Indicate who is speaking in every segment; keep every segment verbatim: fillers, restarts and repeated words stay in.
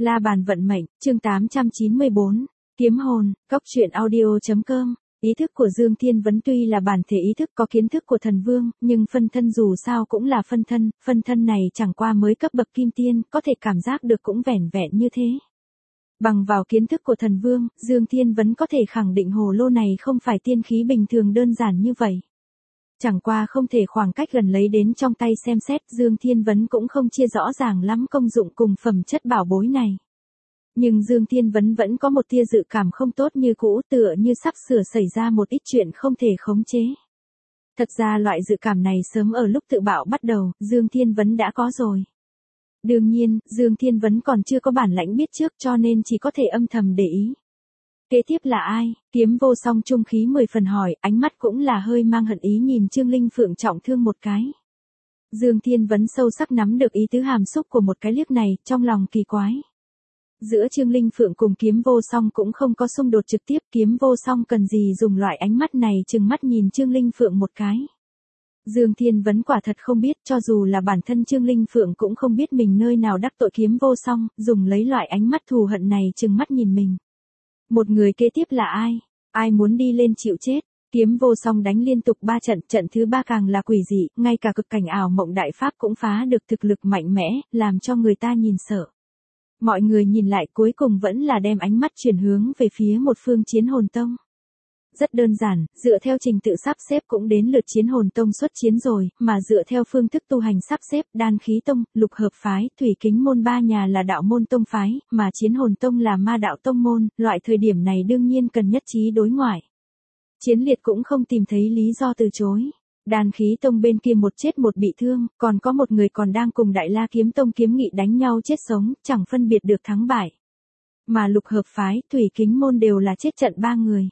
Speaker 1: La bàn vận mệnh, chương tám trăm chín mươi bốn, kiếm hồn, góc truyện audio.com. Ý thức của Dương Thiên Vấn tuy là bản thể ý thức có kiến thức của thần vương, nhưng phân thân dù sao cũng là phân thân, phân thân này chẳng qua mới cấp bậc kim tiên, có thể cảm giác được cũng vẻn vẹn như thế. Bằng vào kiến thức của thần vương, Dương Thiên Vấn có thể khẳng định hồ lô này không phải tiên khí bình thường đơn giản như vậy. Chẳng qua không thể khoảng cách gần lấy đến trong tay xem xét, Dương Thiên Vấn cũng không chia rõ ràng lắm công dụng cùng phẩm chất bảo bối này. Nhưng Dương Thiên Vấn vẫn có một tia dự cảm không tốt như cũ, tựa như sắp sửa xảy ra một ít chuyện không thể khống chế. Thật ra loại dự cảm này sớm ở lúc tự bạo bắt đầu, Dương Thiên Vấn đã có rồi. Đương nhiên, Dương Thiên Vấn còn chưa có bản lãnh biết trước cho nên chỉ có thể âm thầm để ý. Kế tiếp là ai? Kiếm Vô Song trung khí mười phần hỏi, ánh mắt cũng là hơi mang hận ý nhìn Trương Linh Phượng trọng thương một cái. Dương Thiên Vấn sâu sắc nắm được ý tứ hàm xúc của một cái liếc này, trong lòng kỳ quái. Giữa Trương Linh Phượng cùng Kiếm Vô Song cũng không có xung đột trực tiếp, Kiếm Vô Song cần gì dùng loại ánh mắt này chừng mắt nhìn Trương Linh Phượng một cái. Dương Thiên Vấn quả thật không biết, cho dù là bản thân Trương Linh Phượng cũng không biết mình nơi nào đắc tội Kiếm Vô Song, dùng lấy loại ánh mắt thù hận này chừng mắt nhìn mình. Một người kế tiếp là ai? Ai muốn đi lên chịu chết? Kiếm Vô Song đánh liên tục ba trận, trận thứ ba càng là quỷ dị, ngay cả cực cảnh ảo mộng đại pháp cũng phá được thực lực mạnh mẽ, làm cho người ta nhìn sợ. Mọi người nhìn lại cuối cùng vẫn là đem ánh mắt chuyển hướng về phía một phương Chiến Hồn Tông. Rất đơn giản, dựa theo trình tự sắp xếp cũng đến lượt Chiến Hồn Tông xuất chiến rồi, mà dựa theo phương thức tu hành sắp xếp, Đan Khí Tông, Lục Hợp Phái, Thủy Kính Môn ba nhà là đạo môn tông phái, mà Chiến Hồn Tông là ma đạo tông môn, loại thời điểm này đương nhiên cần nhất trí đối ngoại. Chiến Liệt cũng không tìm thấy lý do từ chối. Đan Khí Tông bên kia một chết một bị thương, còn có một người còn đang cùng Đại La Kiếm Tông kiếm nghị đánh nhau chết sống, chẳng phân biệt được thắng bại. Mà Lục Hợp Phái, Thủy Kính Môn đều là chết trận ba người.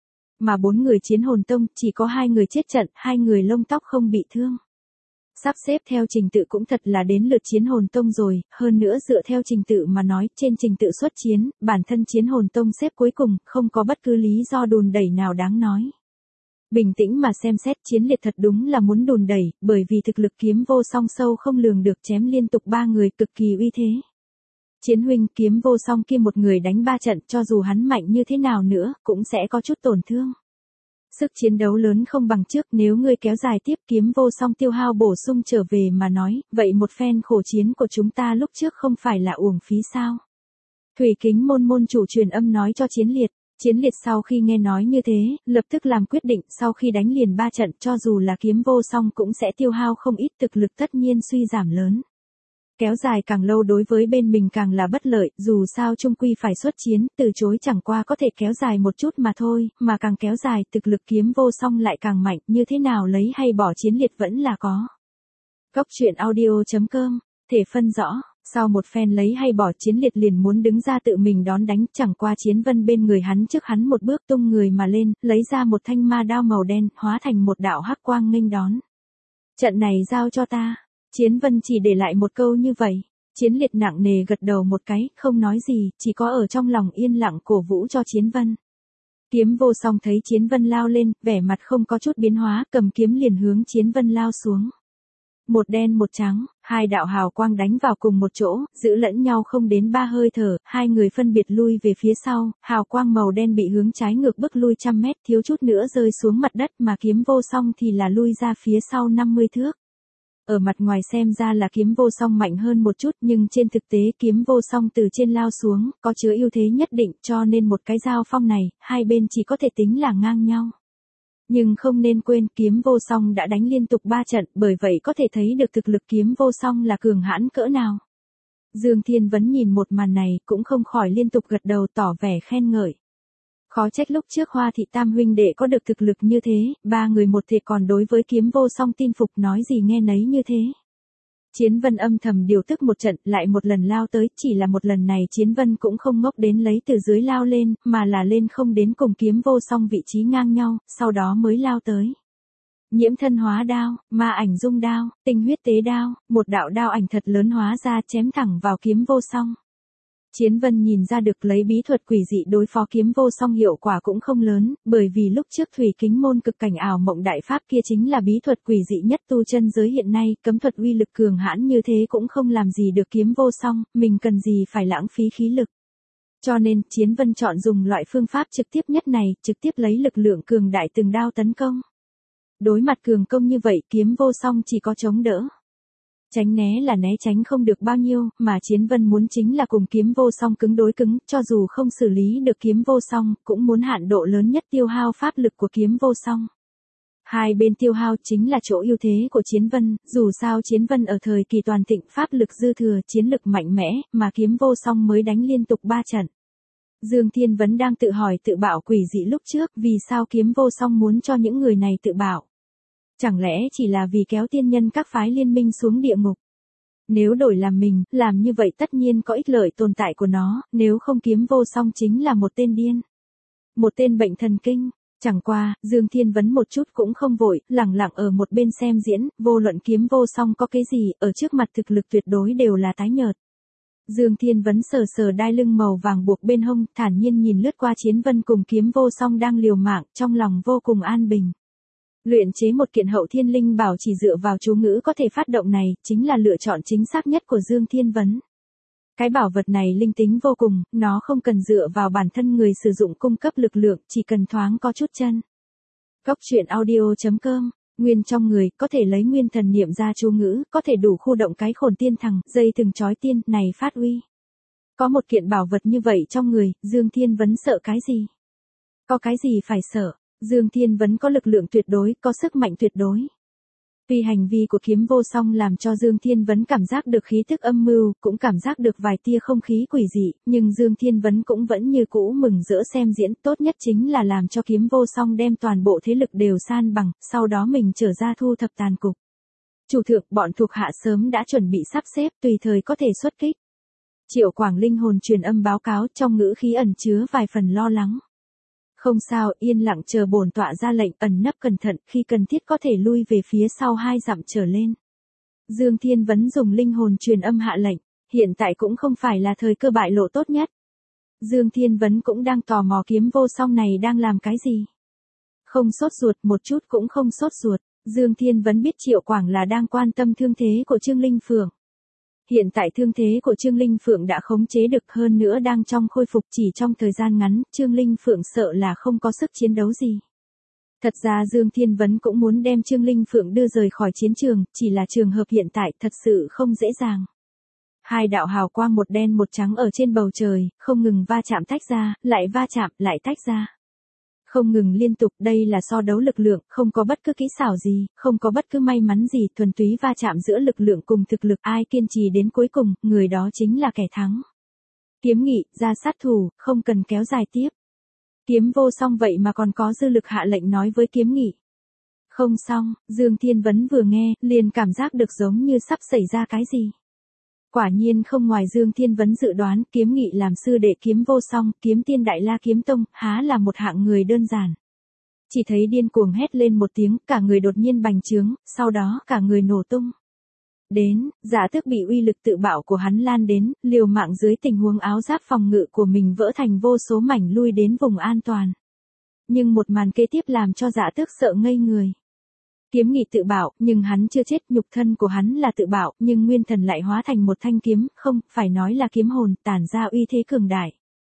Speaker 1: Mà bốn người Chiến Hồn Tông, chỉ có hai người chết trận, hai người lông tóc không bị thương. Sắp xếp theo trình tự cũng thật là đến lượt Chiến Hồn Tông rồi, hơn nữa dựa theo trình tự mà nói, trên trình tự xuất chiến, bản thân Chiến Hồn Tông xếp cuối cùng, không có bất cứ lý do đùn đẩy nào đáng nói. Bình tĩnh mà xem xét Chiến Liệt thật đúng là muốn đùn đẩy, bởi vì thực lực Kiếm Vô Song sâu không lường được, chém liên tục ba người cực kỳ uy thế. Chiến huynh, Kiếm Vô Song kia một người đánh ba trận, cho dù hắn mạnh như thế nào nữa, cũng sẽ có chút tổn thương. Sức chiến đấu lớn không bằng trước, nếu ngươi kéo dài tiếp Kiếm Vô Song tiêu hao bổ sung trở về mà nói, vậy một phen khổ chiến của chúng ta lúc trước không phải là uổng phí sao? Thủy Kính Môn môn chủ truyền âm nói cho Chiến Liệt. Chiến Liệt sau khi nghe nói như thế, lập tức làm quyết định, sau khi đánh liền ba trận, cho dù là Kiếm Vô Song cũng sẽ tiêu hao không ít, thực lực tất nhiên suy giảm lớn. Kéo dài càng lâu đối với bên mình càng là bất lợi, dù sao chung quy phải xuất chiến, từ chối chẳng qua có thể kéo dài một chút mà thôi, mà càng kéo dài, thực lực Kiếm Vô Song lại càng mạnh, như thế nào lấy hay bỏ Chiến Liệt vẫn là có. Góc truyện audio.com, thể phân rõ. Sau một phen lấy hay bỏ, Chiến Liệt liền muốn đứng ra tự mình đón đánh, chẳng qua Chiến Vân bên người hắn trước hắn một bước tung người mà lên, lấy ra một thanh ma đao màu đen, hóa thành một đạo hắc quang nghênh đón. Trận này giao cho ta. Chiến Vân chỉ để lại một câu như vậy. Chiến Liệt nặng nề gật đầu một cái, không nói gì, chỉ có ở trong lòng yên lặng cổ vũ cho Chiến Vân. Kiếm Vô Song thấy Chiến Vân lao lên, vẻ mặt không có chút biến hóa, cầm kiếm liền hướng Chiến Vân lao xuống. Một đen một trắng, hai đạo hào quang đánh vào cùng một chỗ, giữ lẫn nhau không đến ba hơi thở, hai người phân biệt lui về phía sau, hào quang màu đen bị hướng trái ngược bức lui trăm mét, thiếu chút nữa rơi xuống mặt đất, mà Kiếm Vô Song thì là lui ra phía sau năm mươi thước. Ở mặt ngoài xem ra là Kiếm Vô Song mạnh hơn một chút, nhưng trên thực tế Kiếm Vô Song từ trên lao xuống, có chứa ưu thế nhất định, cho nên một cái giao phong này, hai bên chỉ có thể tính là ngang nhau. Nhưng không nên quên, Kiếm Vô Song đã đánh liên tục ba trận, bởi vậy có thể thấy được thực lực Kiếm Vô Song là cường hãn cỡ nào. Dương Thiên Vấn nhìn một màn này, cũng không khỏi liên tục gật đầu tỏ vẻ khen ngợi. Khó trách lúc trước Hoa Thị Tam huynh đệ có được thực lực như thế, ba người một thể còn đối với Kiếm Vô Song tin phục, nói gì nghe nấy như thế. Chiến Vân âm thầm điều tức một trận, lại một lần lao tới, chỉ là một lần này Chiến Vân cũng không ngốc đến lấy từ dưới lao lên, mà là lên không đến cùng Kiếm Vô Song vị trí ngang nhau, sau đó mới lao tới. Nhiễm thân hóa đao, ma ảnh dung đao, tinh huyết tế đao, một đạo đao ảnh thật lớn hóa ra chém thẳng vào Kiếm Vô Song. Chiến Vân nhìn ra được lấy bí thuật quỷ dị đối phó kiếm vô song hiệu quả cũng không lớn, bởi vì lúc trước thủy kính môn cực cảnh ảo mộng đại pháp kia chính là bí thuật quỷ dị nhất tu chân giới hiện nay, cấm thuật uy lực cường hãn như thế cũng không làm gì được kiếm vô song, mình cần gì phải lãng phí khí lực. Cho nên, Chiến Vân chọn dùng loại phương pháp trực tiếp nhất này, trực tiếp lấy lực lượng cường đại từng đao tấn công. Đối mặt cường công như vậy, kiếm vô song chỉ có chống đỡ. Tránh né là né tránh không được bao nhiêu, mà Chiến Vân muốn chính là cùng kiếm vô song cứng đối cứng, cho dù không xử lý được kiếm vô song, cũng muốn hạn độ lớn nhất tiêu hao pháp lực của kiếm vô song. Hai bên tiêu hao chính là chỗ ưu thế của Chiến Vân, dù sao Chiến Vân ở thời kỳ toàn thịnh pháp lực dư thừa, chiến lực mạnh mẽ, mà kiếm vô song mới đánh liên tục ba trận. Dương Thiên Vấn đang tự hỏi tự bảo quỷ dị lúc trước, vì sao kiếm vô song muốn cho những người này tự bảo. Chẳng lẽ chỉ là vì kéo tiên nhân các phái liên minh xuống địa ngục? Nếu đổi làm mình, làm như vậy tất nhiên có ích lợi tồn tại của nó, nếu không kiếm vô song chính là một tên điên. Một tên bệnh thần kinh. Chẳng qua, Dương Thiên Vấn một chút cũng không vội, lẳng lặng ở một bên xem diễn, vô luận kiếm vô song có cái gì, ở trước mặt thực lực tuyệt đối đều là tái nhợt. Dương Thiên Vấn sờ sờ đai lưng màu vàng buộc bên hông, thản nhiên nhìn lướt qua Chiến Vân cùng kiếm vô song đang liều mạng, trong lòng vô cùng an bình. Luyện chế một kiện hậu thiên linh bảo chỉ dựa vào chú ngữ có thể phát động này, chính là lựa chọn chính xác nhất của Dương Thiên Vấn. Cái bảo vật này linh tính vô cùng, nó không cần dựa vào bản thân người sử dụng cung cấp lực lượng, chỉ cần thoáng có chút chân. Cốc truyện audio chấm com, nguyên trong người, có thể lấy nguyên thần niệm ra chú ngữ, có thể đủ khu động cái khổn tiên thằng, dây từng chói tiên, này phát uy. Có một kiện bảo vật như vậy trong người, Dương Thiên Vấn sợ cái gì? Có cái gì phải sợ? Dương Thiên Vấn có lực lượng tuyệt đối, có sức mạnh tuyệt đối. Vì hành vi của kiếm vô song làm cho Dương Thiên Vấn cảm giác được khí thức âm mưu, cũng cảm giác được vài tia không khí quỷ dị, nhưng Dương Thiên Vấn cũng vẫn như cũ mừng rỡ xem diễn, tốt nhất chính là làm cho kiếm vô song đem toàn bộ thế lực đều san bằng, sau đó mình trở ra thu thập tàn cục. Chủ thượng, bọn thuộc hạ sớm đã chuẩn bị sắp xếp, tùy thời có thể xuất kích. Triệu Quảng linh hồn truyền âm báo cáo, trong ngữ khí ẩn chứa vài phần lo lắng. Không sao, yên lặng chờ bổn tọa ra lệnh, ẩn nấp cẩn thận, khi cần thiết có thể lui về phía sau hai dặm trở lên. Dương Thiên Vấn dùng linh hồn truyền âm hạ lệnh, hiện tại cũng không phải là thời cơ bại lộ tốt nhất. Dương Thiên Vấn cũng đang tò mò kiếm vô song này đang làm cái gì. Không sốt ruột, một chút cũng không sốt ruột, Dương Thiên Vấn biết Triệu Quảng là đang quan tâm thương thế của Trương Linh Phượng. Hiện tại thương thế của Trương Linh Phượng đã khống chế được, hơn nữa đang trong khôi phục, chỉ trong thời gian ngắn, Trương Linh Phượng sợ là không có sức chiến đấu gì. Thật ra Dương Thiên Vấn cũng muốn đem Trương Linh Phượng đưa rời khỏi chiến trường, chỉ là trường hợp hiện tại thật sự không dễ dàng. Hai đạo hào quang một đen một trắng ở trên bầu trời, không ngừng va chạm tách ra, lại va chạm, lại tách ra. Không ngừng liên tục, đây là so đấu lực lượng, không có bất cứ kỹ xảo gì, không có bất cứ may mắn gì, thuần túy va chạm giữa lực lượng cùng thực lực, ai kiên trì đến cuối cùng, người đó chính là kẻ thắng. Kiếm Nghị, ra sát thủ, không cần kéo dài tiếp. Kiếm vô song vậy mà còn có dư lực hạ lệnh nói với Kiếm Nghị. Không xong, Dương Thiên Vấn vừa nghe, liền cảm giác được giống như sắp xảy ra cái gì. Quả nhiên không ngoài Dương Thiên Vấn dự đoán, Kiếm Nghị làm sư đệ kiếm vô song, kiếm tiên Đại La Kiếm Tông, há là một hạng người đơn giản. Chỉ thấy điên cuồng hét lên một tiếng, cả người đột nhiên bành trướng, sau đó cả người nổ tung. Đến, Dạ Tước bị uy lực tự bạo của hắn lan đến, liều mạng dưới tình huống áo giáp phòng ngự của mình vỡ thành vô số mảnh lui đến vùng an toàn. Nhưng một màn kế tiếp làm cho Dạ Tước sợ ngây người. Kiếm Nghị tự bạo, nhưng hắn chưa chết, nhục thân của hắn là tự bạo, nhưng nguyên thần lại hóa thành một thanh kiếm, không, phải nói là kiếm hồn, tản ra uy thế cường đại.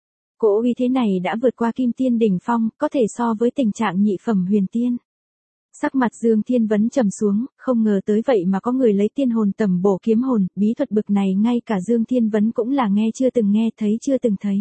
Speaker 1: Cỗ uy thế này đã vượt qua kim tiên đỉnh phong, có thể so với tình trạng nhị phẩm huyền tiên. Sắc mặt Dương Thiên Vấn trầm xuống, không ngờ tới vậy mà có người lấy tiên hồn tầm bổ kiếm hồn, bí thuật bực này ngay cả Dương Thiên Vấn cũng là nghe chưa từng nghe, thấy chưa từng thấy.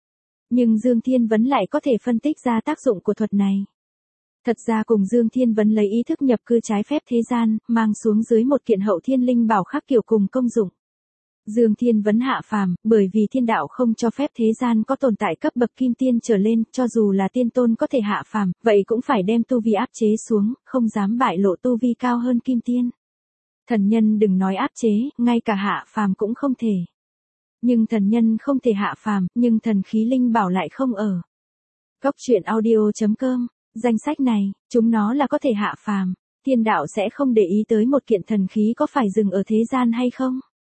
Speaker 1: Nhưng Dương Thiên Vấn lại có thể phân tích ra tác dụng của thuật này. Thật ra cùng Dương Thiên Vấn lấy ý thức nhập cư trái phép thế gian, mang xuống dưới một kiện hậu thiên linh bảo khác kiểu cùng công dụng. Dương Thiên Vấn hạ phàm, bởi vì thiên đạo không cho phép thế gian có tồn tại cấp bậc kim tiên trở lên, cho dù là tiên tôn có thể hạ phàm, vậy cũng phải đem tu vi áp chế xuống, không dám bại lộ tu vi cao hơn kim tiên. Thần nhân đừng nói áp chế, ngay cả hạ phàm cũng không thể. Nhưng thần nhân không thể hạ phàm, nhưng thần khí linh bảo lại không ở. Cốc truyện audio chấm com, danh sách này, chúng nó là có thể hạ phàm, thiên đạo sẽ không để ý tới một kiện thần khí có phải dừng ở thế gian hay không?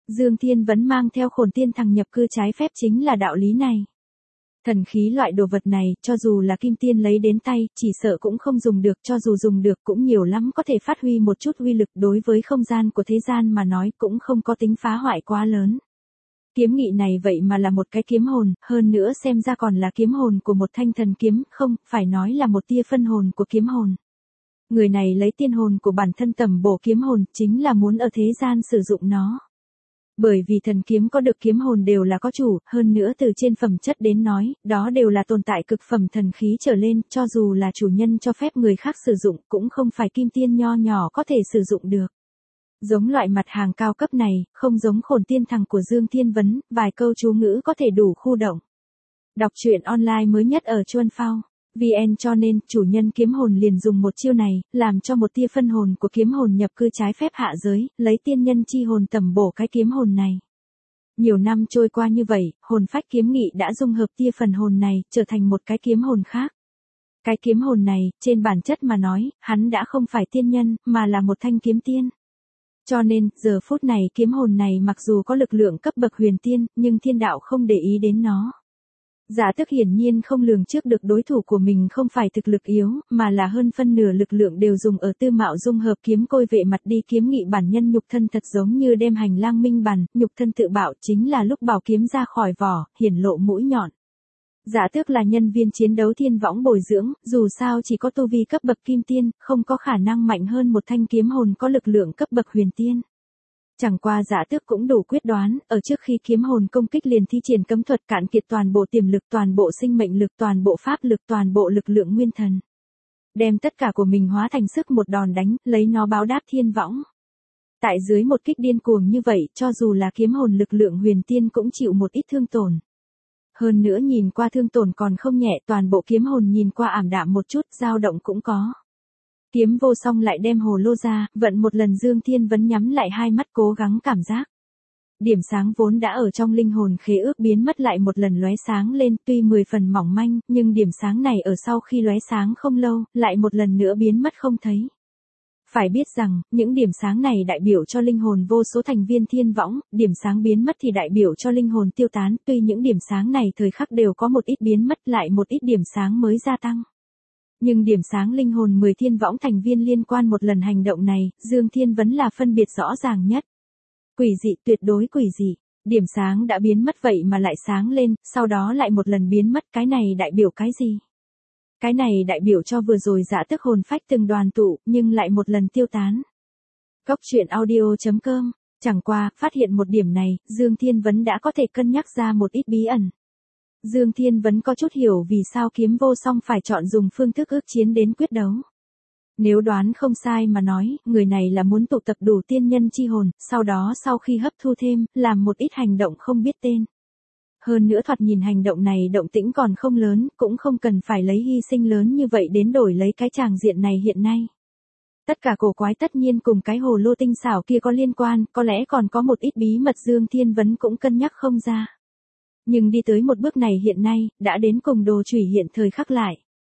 Speaker 1: Dương Thiên Vấn mang theo Khổn Tiên Thằng nhập cư trái phép chính là đạo lý này. Thần khí loại đồ vật này, cho dù là Kim Tiên lấy đến tay, chỉ sợ cũng không dùng được, cho dù dùng được cũng nhiều lắm có thể phát huy một chút uy lực, đối với không gian của thế gian mà nói cũng không có tính phá hoại quá lớn. Kiếm nghị này vậy mà là một cái kiếm hồn, hơn nữa xem ra còn là kiếm hồn của một thanh thần kiếm, không, phải nói là một tia phân hồn của kiếm hồn. Người này lấy tiên hồn của bản thân tầm bổ kiếm hồn, chính là muốn ở thế gian sử dụng nó. Bởi vì thần kiếm có được kiếm hồn đều là có chủ, hơn nữa từ trên phẩm chất đến nói, đó đều là tồn tại cực phẩm thần khí trở lên, cho dù là chủ nhân cho phép người khác sử dụng, cũng không phải kim tiên nho nhỏ có thể sử dụng được. Giống loại mặt hàng cao cấp này, không giống Khổn Tiên Thằng của Dương Thiên Vấn, vài câu chú ngữ có thể đủ khu động. Đọc truyện online mới nhất ở Chuan Phao vê en, cho nên, chủ nhân kiếm hồn liền dùng một chiêu này, làm cho một tia phân hồn của kiếm hồn nhập cư trái phép hạ giới, lấy tiên nhân chi hồn tầm bổ cái kiếm hồn này. Nhiều năm trôi qua như vậy, hồn phách kiếm nghị đã dung hợp tia phần hồn này, trở thành một cái kiếm hồn khác. Cái kiếm hồn này, trên bản chất mà nói, hắn đã không phải tiên nhân, mà là một thanh kiếm tiên. Cho nên, giờ phút này kiếm hồn này mặc dù có lực lượng cấp bậc huyền tiên, nhưng thiên đạo không để ý đến nó. Giả Tước hiển nhiên không lường trước được đối thủ của mình không phải thực lực yếu, mà là hơn phân nửa lực lượng đều dùng ở tư mạo dung hợp kiếm côi vệ mặt đi. Kiếm nghị bản nhân nhục thân thật giống như đem hành lang minh bản, nhục thân tự bạo chính là lúc bảo kiếm ra khỏi vỏ, hiển lộ mũi nhọn. Giả Tước là nhân viên chiến đấu thiên võng bồi dưỡng, dù sao chỉ có tu vi cấp bậc kim tiên, không có khả năng mạnh hơn một thanh kiếm hồn có lực lượng cấp bậc huyền tiên. Chẳng qua Giả Tước cũng đủ quyết đoán, ở trước khi kiếm hồn công kích liền thi triển cấm thuật cạn kiệt toàn bộ tiềm lực, toàn bộ sinh mệnh lực, toàn bộ pháp lực, toàn bộ lực lượng nguyên thần. Đem tất cả của mình hóa thành sức một đòn đánh, lấy nó báo đáp thiên võng. Tại dưới một kích điên cuồng như vậy, cho dù là kiếm hồn lực lượng huyền tiên cũng chịu một ít thương tổn. Hơn nữa nhìn qua thương tổn còn không nhẹ, toàn bộ kiếm hồn nhìn qua ảm đạm một chút, dao động cũng có. Kiếm vô song lại đem hồ lô ra, vận một lần Dương Thiên Vấn nhắm lại hai mắt cố gắng cảm giác. Điểm sáng vốn đã ở trong linh hồn khế ước biến mất lại một lần lóe sáng lên, tuy mười phần mỏng manh, nhưng điểm sáng này ở sau khi lóe sáng không lâu, lại một lần nữa biến mất không thấy. Phải biết rằng, những điểm sáng này đại biểu cho linh hồn vô số thành viên thiên võng, điểm sáng biến mất thì đại biểu cho linh hồn tiêu tán, tuy những điểm sáng này thời khắc đều có một ít biến mất lại một ít điểm sáng mới gia tăng. Nhưng điểm sáng linh hồn mười thiên võng thành viên liên quan một lần hành động này, Dương Thiên Vấn là phân biệt rõ ràng nhất. Quỷ dị, tuyệt đối quỷ dị. Điểm sáng đã biến mất vậy mà lại sáng lên, sau đó lại một lần biến mất, cái này đại biểu cái gì? Cái này đại biểu cho vừa rồi Giả Tước hồn phách từng đoàn tụ, nhưng lại một lần tiêu tán. Cốc truyện audio chấm com, chẳng qua, phát hiện một điểm này, Dương Thiên Vấn đã có thể cân nhắc ra một ít bí ẩn. Dương Thiên Vấn có chút hiểu vì sao kiếm vô song phải chọn dùng phương thức ước chiến đến quyết đấu. Nếu đoán không sai mà nói, người này là muốn tụ tập đủ tiên nhân chi hồn, sau đó sau khi hấp thu thêm, làm một ít hành động không biết tên. Hơn nữa thoạt nhìn hành động này động tĩnh còn không lớn, cũng không cần phải lấy hy sinh lớn như vậy đến đổi lấy cái tràng diện này hiện nay. Tất cả cổ quái tất nhiên cùng cái hồ lô tinh xảo kia có liên quan, có lẽ còn có một ít bí mật Dương Thiên Vấn cũng cân nhắc không ra. Nhưng đi tới một bước này hiện nay, đã đến cùng đồ chủy hiện thời khắc lại.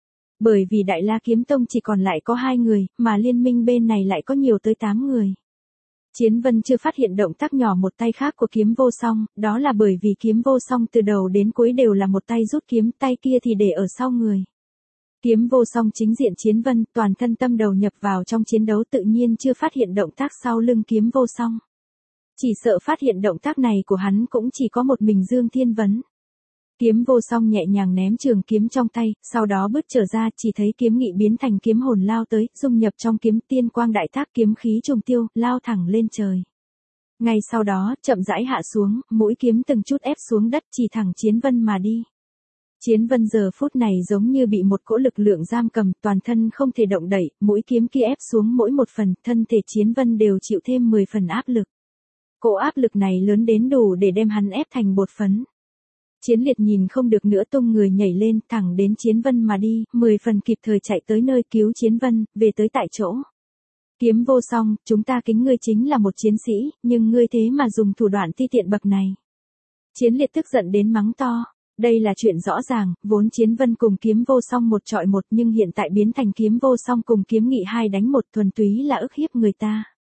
Speaker 1: Bởi vì Đại La Kiếm Tông chỉ còn lại có hai người, mà liên minh bên này lại có nhiều tới tám người. Chiến Vân chưa phát hiện động tác nhỏ một tay khác của kiếm vô song, đó là bởi vì kiếm vô song từ đầu đến cuối đều là một tay rút kiếm, tay kia thì để ở sau người. Kiếm vô song chính diện Chiến Vân, toàn thân tâm đầu nhập vào trong chiến đấu tự nhiên chưa phát hiện động tác sau lưng kiếm vô song. Chỉ sợ phát hiện động tác này của hắn cũng chỉ có một mình Dương Thiên Vấn. Kiếm vô song nhẹ nhàng ném trường kiếm trong tay, sau đó bước trở ra, chỉ thấy kiếm nghị biến thành kiếm hồn lao tới, dung nhập trong kiếm, tiên quang đại thác, kiếm khí trùng tiêu, lao thẳng lên trời. Ngay sau đó, chậm rãi hạ xuống, mũi kiếm từng chút ép xuống đất, chỉ thẳng Chiến Vân mà đi. Chiến Vân giờ phút này giống như bị một cỗ lực lượng giam cầm, toàn thân không thể động đậy, mũi kiếm kia ép xuống mỗi một phần, thân thể Chiến Vân đều chịu thêm mười phần áp lực. Cỗ áp lực này lớn đến đủ để đem hắn ép thành bột phấn. Chiến Liệt nhìn không được nữa tung người nhảy lên, thẳng đến Chiến Vân mà đi, mười phần kịp thời chạy tới nơi cứu Chiến Vân, về tới tại chỗ. Kiếm vô song, chúng ta kính ngươi chính là một chiến sĩ, nhưng ngươi thế mà dùng thủ đoạn ti tiện bậc này. Chiến Liệt tức giận đến mắng to. Đây là chuyện rõ ràng, vốn Chiến Vân cùng kiếm vô song một trọi một nhưng hiện tại biến thành kiếm vô song cùng kiếm nghị hai đánh một, thuần túy là ức hiếp người ta.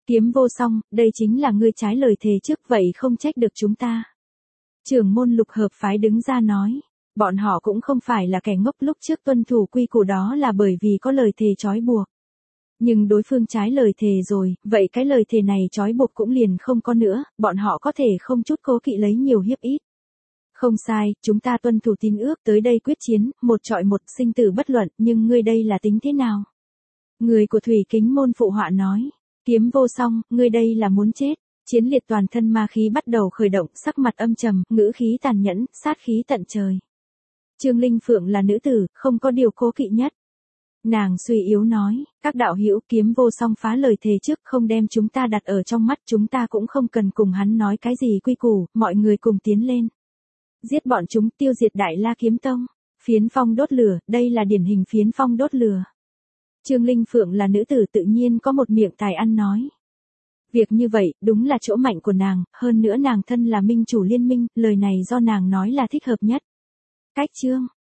Speaker 1: Kiếm vô song, đây chính là ngươi trái lời thề trước vậy không trách được chúng ta. Trưởng môn Lục hợp phái đứng ra nói. Bọn họ cũng không phải là kẻ ngốc, lúc trước tuân thủ quy củ đó là bởi vì có lời thề trói buộc. Nhưng đối phương trái lời thề rồi, vậy cái lời thề này trói buộc cũng liền không có nữa, bọn họ có thể không chút cố kỵ lấy nhiều hiếp ít. Không sai, chúng ta tuân thủ tín ước tới đây quyết chiến, một trọi một, sinh tử bất luận, nhưng ngươi đây là tính thế nào? Người của Thủy Kính môn phụ họa nói. Kiếm vô song, ngươi đây là muốn chết. Chiến liệt toàn thân ma khí bắt đầu khởi động, sắc mặt âm trầm, ngữ khí tàn nhẫn, sát khí tận trời. Trương Linh Phượng là nữ tử, không có điều cố kỵ nhất. Nàng suy yếu nói, các đạo hữu, Kiếm vô song phá lời thề trước, không đem chúng ta đặt ở trong mắt, chúng ta cũng không cần cùng hắn nói cái gì quy củ, mọi người cùng tiến lên. Giết bọn chúng, tiêu diệt Đại La Kiếm Tông. Phiến phong đốt lửa, đây là điển hình phiến phong đốt lửa. Trương Linh Phượng là nữ tử tự nhiên có một miệng tài ăn nói. Việc như vậy, đúng là chỗ mạnh của nàng, hơn nữa nàng thân là minh chủ liên minh, lời này do nàng nói là thích hợp nhất. Cách chương